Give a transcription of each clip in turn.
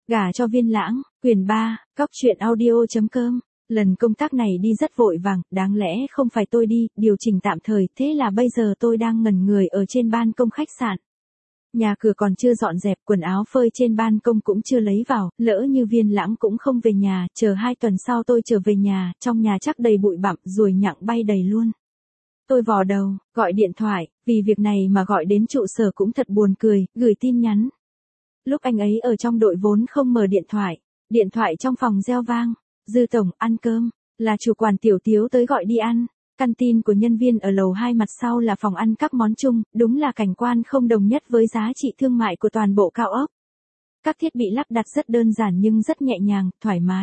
Gả cho Viên Lãng, quyển 3, Cóc truyện audio.com. Lần công tác này đi rất vội vàng, đáng lẽ không phải tôi đi, điều chỉnh tạm thời, thế là bây giờ tôi đang ngẩn người ở trên ban công khách sạn. Nhà cửa còn chưa dọn dẹp, quần áo phơi trên ban công cũng chưa lấy vào, lỡ như Viên Lãng cũng không về nhà, chờ 2 tuần sau tôi trở về nhà, trong nhà chắc đầy bụi bặm, ruồi nhặng bay đầy luôn. Tôi vò đầu, gọi điện thoại, vì việc này mà gọi đến trụ sở cũng thật buồn cười, gửi tin nhắn. Lúc anh ấy ở trong đội vốn không mở điện thoại trong phòng reo vang. Dư tổng, ăn cơm, là chủ quản Tiểu Tiếu tới gọi đi ăn. Căn tin của nhân viên ở lầu 2 mặt sau là phòng ăn các món chung, đúng là cảnh quan không đồng nhất với giá trị thương mại của toàn bộ cao ốc. Các thiết bị lắp đặt rất đơn giản nhưng rất nhẹ nhàng, thoải mái.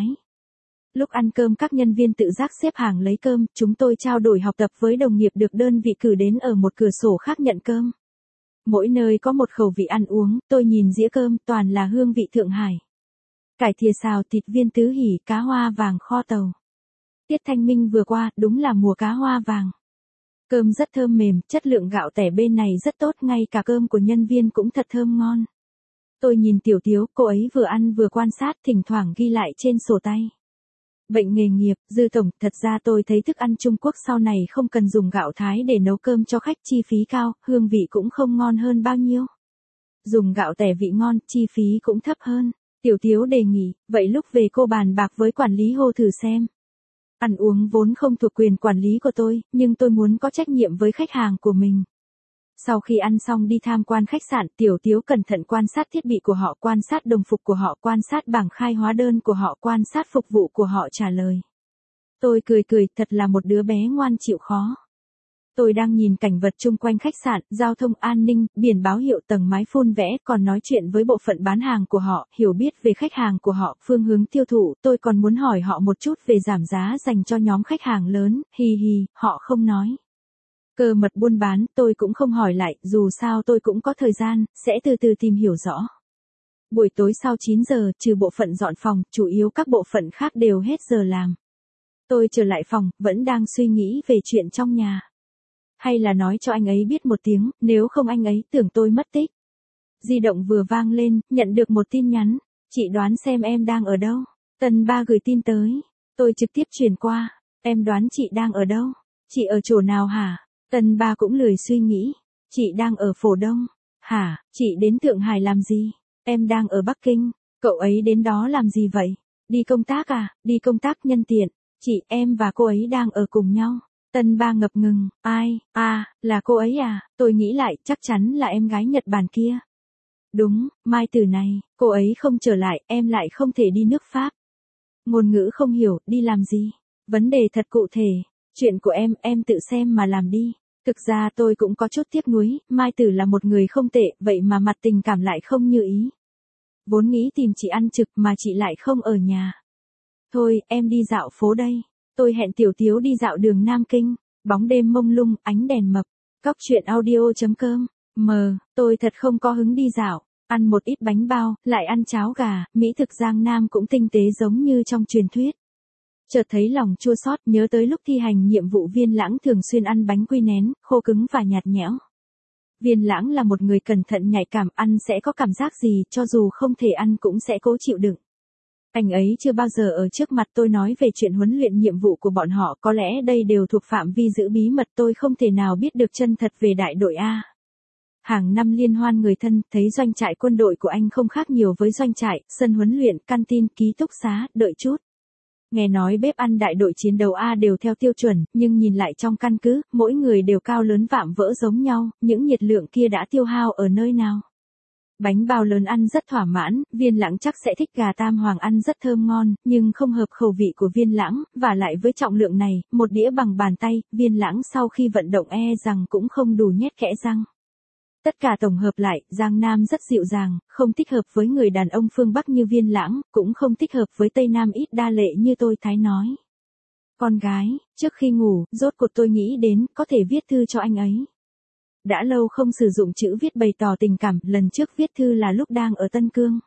Lúc ăn cơm các nhân viên tự giác xếp hàng lấy cơm, chúng tôi trao đổi học tập với đồng nghiệp được đơn vị cử đến ở một cửa sổ khác nhận cơm. Mỗi nơi có một khẩu vị ăn uống, tôi nhìn dĩa cơm toàn là hương vị Thượng Hải. Cải thìa xào thịt viên tứ hỉ, cá hoa vàng kho tàu. Tiết Thanh Minh vừa qua, đúng là mùa cá hoa vàng. Cơm rất thơm mềm, chất lượng gạo tẻ bên này rất tốt, ngay cả cơm của nhân viên cũng thật thơm ngon. Tôi nhìn Tiểu Tiếu, cô ấy vừa ăn vừa quan sát, thỉnh thoảng ghi lại trên sổ tay. Bệnh nghề nghiệp, Dư tổng, thật ra tôi thấy thức ăn Trung Quốc sau này không cần dùng gạo Thái để nấu cơm cho khách, chi phí cao, hương vị cũng không ngon hơn bao nhiêu. Dùng gạo tẻ vị ngon, chi phí cũng thấp hơn. Tiểu Tiếu đề nghị, vậy lúc về cô bàn bạc với quản lý Hồ thử xem. Ăn uống vốn không thuộc quyền quản lý của tôi, nhưng tôi muốn có trách nhiệm với khách hàng của mình. Sau khi ăn xong đi tham quan khách sạn, Tiểu Tiếu cẩn thận quan sát thiết bị của họ, quan sát đồng phục của họ, quan sát bảng khai hóa đơn của họ, quan sát phục vụ của họ, trả lời. Tôi cười, thật là một đứa bé ngoan chịu khó. Tôi đang nhìn cảnh vật chung quanh khách sạn, giao thông an ninh, biển báo hiệu, tầng mái phun vẽ, còn nói chuyện với bộ phận bán hàng của họ, hiểu biết về khách hàng của họ, phương hướng tiêu thụ, tôi còn muốn hỏi họ một chút về giảm giá dành cho nhóm khách hàng lớn, họ không nói. Cơ mật buôn bán, tôi cũng không hỏi lại, dù sao tôi cũng có thời gian, sẽ từ từ tìm hiểu rõ. Buổi tối sau 9 giờ, trừ bộ phận dọn phòng, chủ yếu các bộ phận khác đều hết giờ làm. Tôi trở lại phòng, vẫn đang suy nghĩ về chuyện trong nhà. Hay là nói cho anh ấy biết một tiếng, nếu không anh ấy tưởng tôi mất tích. Di động vừa vang lên, nhận được một tin nhắn. Chị đoán xem em đang ở đâu. Tần Ba gửi tin tới. Tôi trực tiếp truyền qua. Em đoán chị đang ở đâu? Chị ở chỗ nào hả? Tần Ba cũng lười suy nghĩ. Chị đang ở Phổ Đông. Hả, chị đến Thượng Hải làm gì? Em đang ở Bắc Kinh. Cậu ấy đến đó làm gì vậy? Đi công tác à? Đi công tác nhân tiện. Chị, em và cô ấy đang ở cùng nhau. Tần Ba ngập ngừng, ai, là cô ấy à, tôi nghĩ lại, chắc chắn là em gái Nhật Bản kia. Đúng, Mai Tử này, cô ấy không trở lại, em lại không thể đi nước Pháp. Ngôn ngữ không hiểu, đi làm gì? Vấn đề thật cụ thể, chuyện của em tự xem mà làm đi. Thực ra tôi cũng có chút tiếc nuối, Mai Tử là một người không tệ, vậy mà mặt tình cảm lại không như ý. Vốn nghĩ tìm chị ăn trực mà chị lại không ở nhà. Thôi, em đi dạo phố đây. Tôi hẹn Tiểu Tiếu đi dạo đường Nam Kinh, bóng đêm mông lung, ánh đèn mập. Cóc truyện audio.com. Tôi thật không có hứng đi dạo, ăn một ít bánh bao, lại ăn cháo gà, mỹ thực Giang Nam cũng tinh tế giống như trong truyền thuyết. Chợt thấy lòng chua xót, nhớ tới lúc thi hành nhiệm vụ Viên Lãng thường xuyên ăn bánh quy nén, khô cứng và nhạt nhẽo. Viên Lãng là một người cẩn thận nhạy cảm, ăn sẽ có cảm giác gì, cho dù không thể ăn cũng sẽ cố chịu đựng. Anh ấy chưa bao giờ ở trước mặt tôi nói về chuyện huấn luyện nhiệm vụ của bọn họ, có lẽ đây đều thuộc phạm vi giữ bí mật, tôi không thể nào biết được chân thật về đại đội A. Hàng năm liên hoan người thân, thấy doanh trại quân đội của anh không khác nhiều với doanh trại, sân huấn luyện, canteen, ký túc xá, đợi chút. Nghe nói bếp ăn đại đội chiến đấu A đều theo tiêu chuẩn, nhưng nhìn lại trong căn cứ, mỗi người đều cao lớn vạm vỡ giống nhau, những nhiệt lượng kia đã tiêu hao ở nơi nào? Bánh bao lớn ăn rất thỏa mãn, Viên Lãng chắc sẽ thích gà tam hoàng ăn rất thơm ngon, nhưng không hợp khẩu vị của Viên Lãng, và lại với trọng lượng này, một đĩa bằng bàn tay, Viên Lãng sau khi vận động rằng cũng không đủ nhét kẽ răng. Tất cả tổng hợp lại, Giang Nam rất dịu dàng, không thích hợp với người đàn ông phương Bắc như Viên Lãng, cũng không thích hợp với Tây Nam ít đa lệ như tôi Thái nói. Con gái, trước khi ngủ, rốt cuộc tôi nghĩ đến, có thể viết thư cho anh ấy. Đã lâu không sử dụng chữ viết bày tỏ tình cảm, lần trước viết thư là lúc đang ở Tân Cương.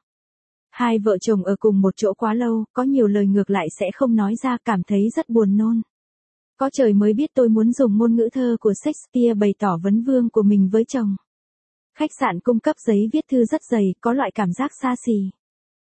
Hai vợ chồng ở cùng một chỗ quá lâu, có nhiều lời ngược lại sẽ không nói ra, cảm thấy rất buồn nôn. Có trời mới biết tôi muốn dùng ngôn ngữ thơ của Shakespeare bày tỏ vấn vương của mình với chồng. Khách sạn cung cấp giấy viết thư rất dày, có loại cảm giác xa xỉ.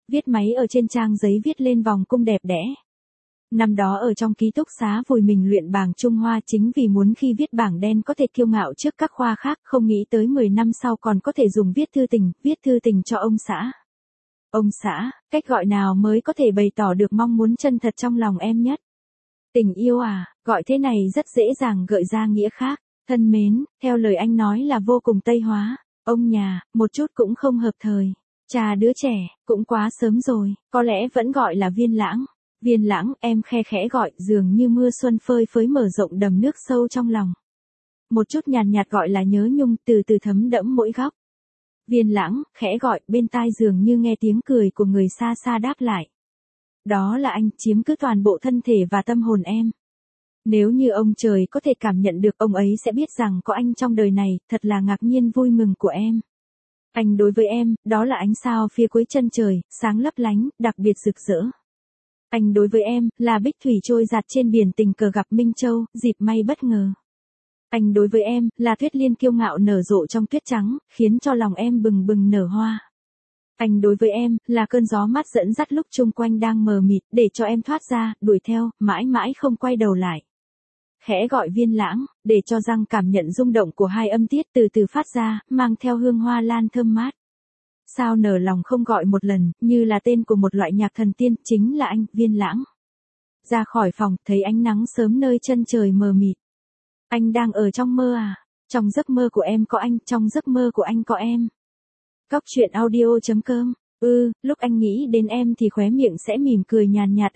Viết máy ở trên trang giấy viết lên vòng cung đẹp đẽ. Năm đó ở trong ký túc xá vùi mình luyện bảng Trung Hoa chính vì muốn khi viết bảng đen có thể kiêu ngạo trước các khoa khác, không nghĩ tới 10 năm sau còn có thể dùng viết thư tình cho ông xã. Ông xã, cách gọi nào mới có thể bày tỏ được mong muốn chân thật trong lòng em nhất? Tình yêu à, gọi thế này rất dễ dàng gợi ra nghĩa khác. Thân mến, theo lời anh nói là vô cùng Tây hóa. Ông nhà, một chút cũng không hợp thời. Cha đứa trẻ, cũng quá sớm rồi, có lẽ vẫn gọi là Viên Lãng. Viên Lãng, em khe khẽ gọi, dường như mưa xuân phơi phới mở rộng đầm nước sâu trong lòng. Một chút nhàn nhạt gọi là nhớ nhung, từ từ thấm đẫm mỗi góc. Viên Lãng, khẽ gọi, bên tai dường như nghe tiếng cười của người xa xa đáp lại. Đó là anh, chiếm cứ toàn bộ thân thể và tâm hồn em. Nếu như ông trời có thể cảm nhận được, ông ấy sẽ biết rằng có anh trong đời này, thật là ngạc nhiên vui mừng của em. Anh đối với em, đó là ánh sao phía cuối chân trời, sáng lấp lánh, đặc biệt rực rỡ. Anh đối với em, là bích thủy trôi dạt trên biển tình cờ gặp Minh Châu, dịp may bất ngờ. Anh đối với em, là tuyết liên kiêu ngạo nở rộ trong tuyết trắng, khiến cho lòng em bừng bừng nở hoa. Anh đối với em, là cơn gió mát dẫn dắt lúc chung quanh đang mờ mịt, để cho em thoát ra, đuổi theo, mãi mãi không quay đầu lại. Khẽ gọi Viên Lãng, để cho răng cảm nhận rung động của hai âm tiết từ từ phát ra, mang theo hương hoa lan thơm mát. Sao nở lòng không gọi một lần, như là tên của một loại nhạc thần tiên, chính là anh, Viên Lãng. Ra khỏi phòng, thấy ánh nắng sớm nơi chân trời mờ mịt. Anh đang ở trong mơ à? Trong giấc mơ của em có anh, trong giấc mơ của anh có em. Cóc truyện audio.com. Lúc anh nghĩ đến em thì khóe miệng sẽ mỉm cười nhàn nhạt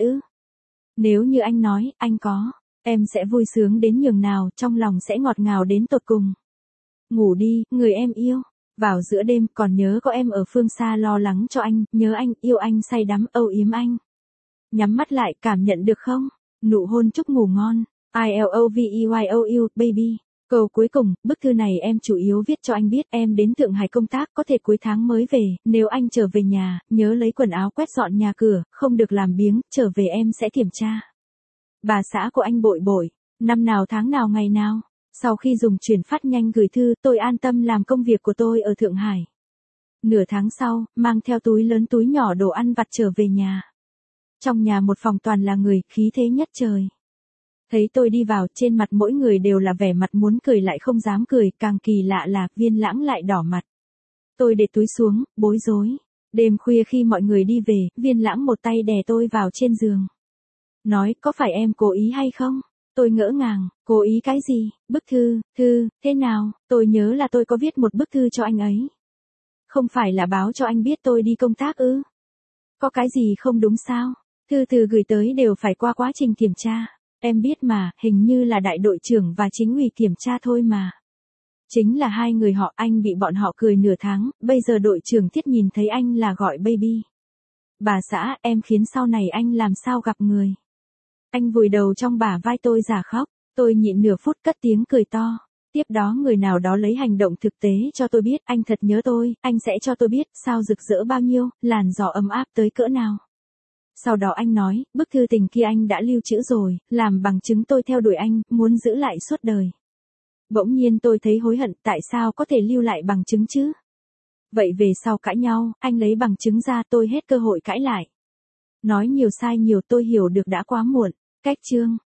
Nếu như anh nói, anh có, em sẽ vui sướng đến nhường nào, trong lòng sẽ ngọt ngào đến tột cùng. Ngủ đi, người em yêu. Vào giữa đêm, còn nhớ có em ở phương xa lo lắng cho anh, nhớ anh, yêu anh say đắm, âu yếm anh. Nhắm mắt lại, cảm nhận được không? Nụ hôn chúc ngủ ngon. I love you, baby. Câu cuối cùng, bức thư này em chủ yếu viết cho anh biết em đến Thượng Hải công tác, có thể cuối tháng mới về, nếu anh trở về nhà, nhớ lấy quần áo quét dọn nhà cửa, không được làm biếng, trở về em sẽ kiểm tra. Bà xã của anh bội bội, năm nào tháng nào ngày nào. Sau khi dùng chuyển phát nhanh gửi thư, tôi an tâm làm công việc của tôi ở Thượng Hải. Nửa tháng sau, mang theo túi lớn túi nhỏ đồ ăn vặt trở về nhà. Trong nhà một phòng toàn là người, khí thế nhất trời. Thấy tôi đi vào, trên mặt mỗi người đều là vẻ mặt muốn cười lại không dám cười, càng kỳ lạ là, Viên Lãng lại đỏ mặt. Tôi để túi xuống, bối rối. Đêm khuya khi mọi người đi về, Viên Lãng một tay đè tôi vào trên giường. Nói, có phải em cố ý hay không? Tôi ngỡ ngàng, cố ý cái gì? Bức thư, thế nào? Tôi nhớ là tôi có viết một bức thư cho anh ấy. Không phải là báo cho anh biết tôi đi công tác ư? Có cái gì không đúng sao? Thư từ gửi tới đều phải qua quá trình kiểm tra. Em biết mà, hình như là đại đội trưởng và chính ủy kiểm tra thôi mà. Chính là hai người họ, anh bị bọn họ cười nửa tháng, bây giờ đội trưởng Thiết nhìn thấy anh là gọi baby. Bà xã, em khiến sau này anh làm sao gặp người. Anh vùi đầu trong bả vai tôi giả khóc, tôi nhịn nửa phút cất tiếng cười to. Tiếp đó người nào đó lấy hành động thực tế cho tôi biết, anh thật nhớ tôi, anh sẽ cho tôi biết, sao rực rỡ bao nhiêu, làn gió ấm áp tới cỡ nào. Sau đó anh nói, bức thư tình kia anh đã lưu trữ rồi, làm bằng chứng tôi theo đuổi anh, muốn giữ lại suốt đời. Bỗng nhiên tôi thấy hối hận, tại sao có thể lưu lại bằng chứng chứ? Vậy về sau cãi nhau, anh lấy bằng chứng ra, tôi hết cơ hội cãi lại. Nói nhiều sai nhiều, tôi hiểu được đã quá muộn. Cách chương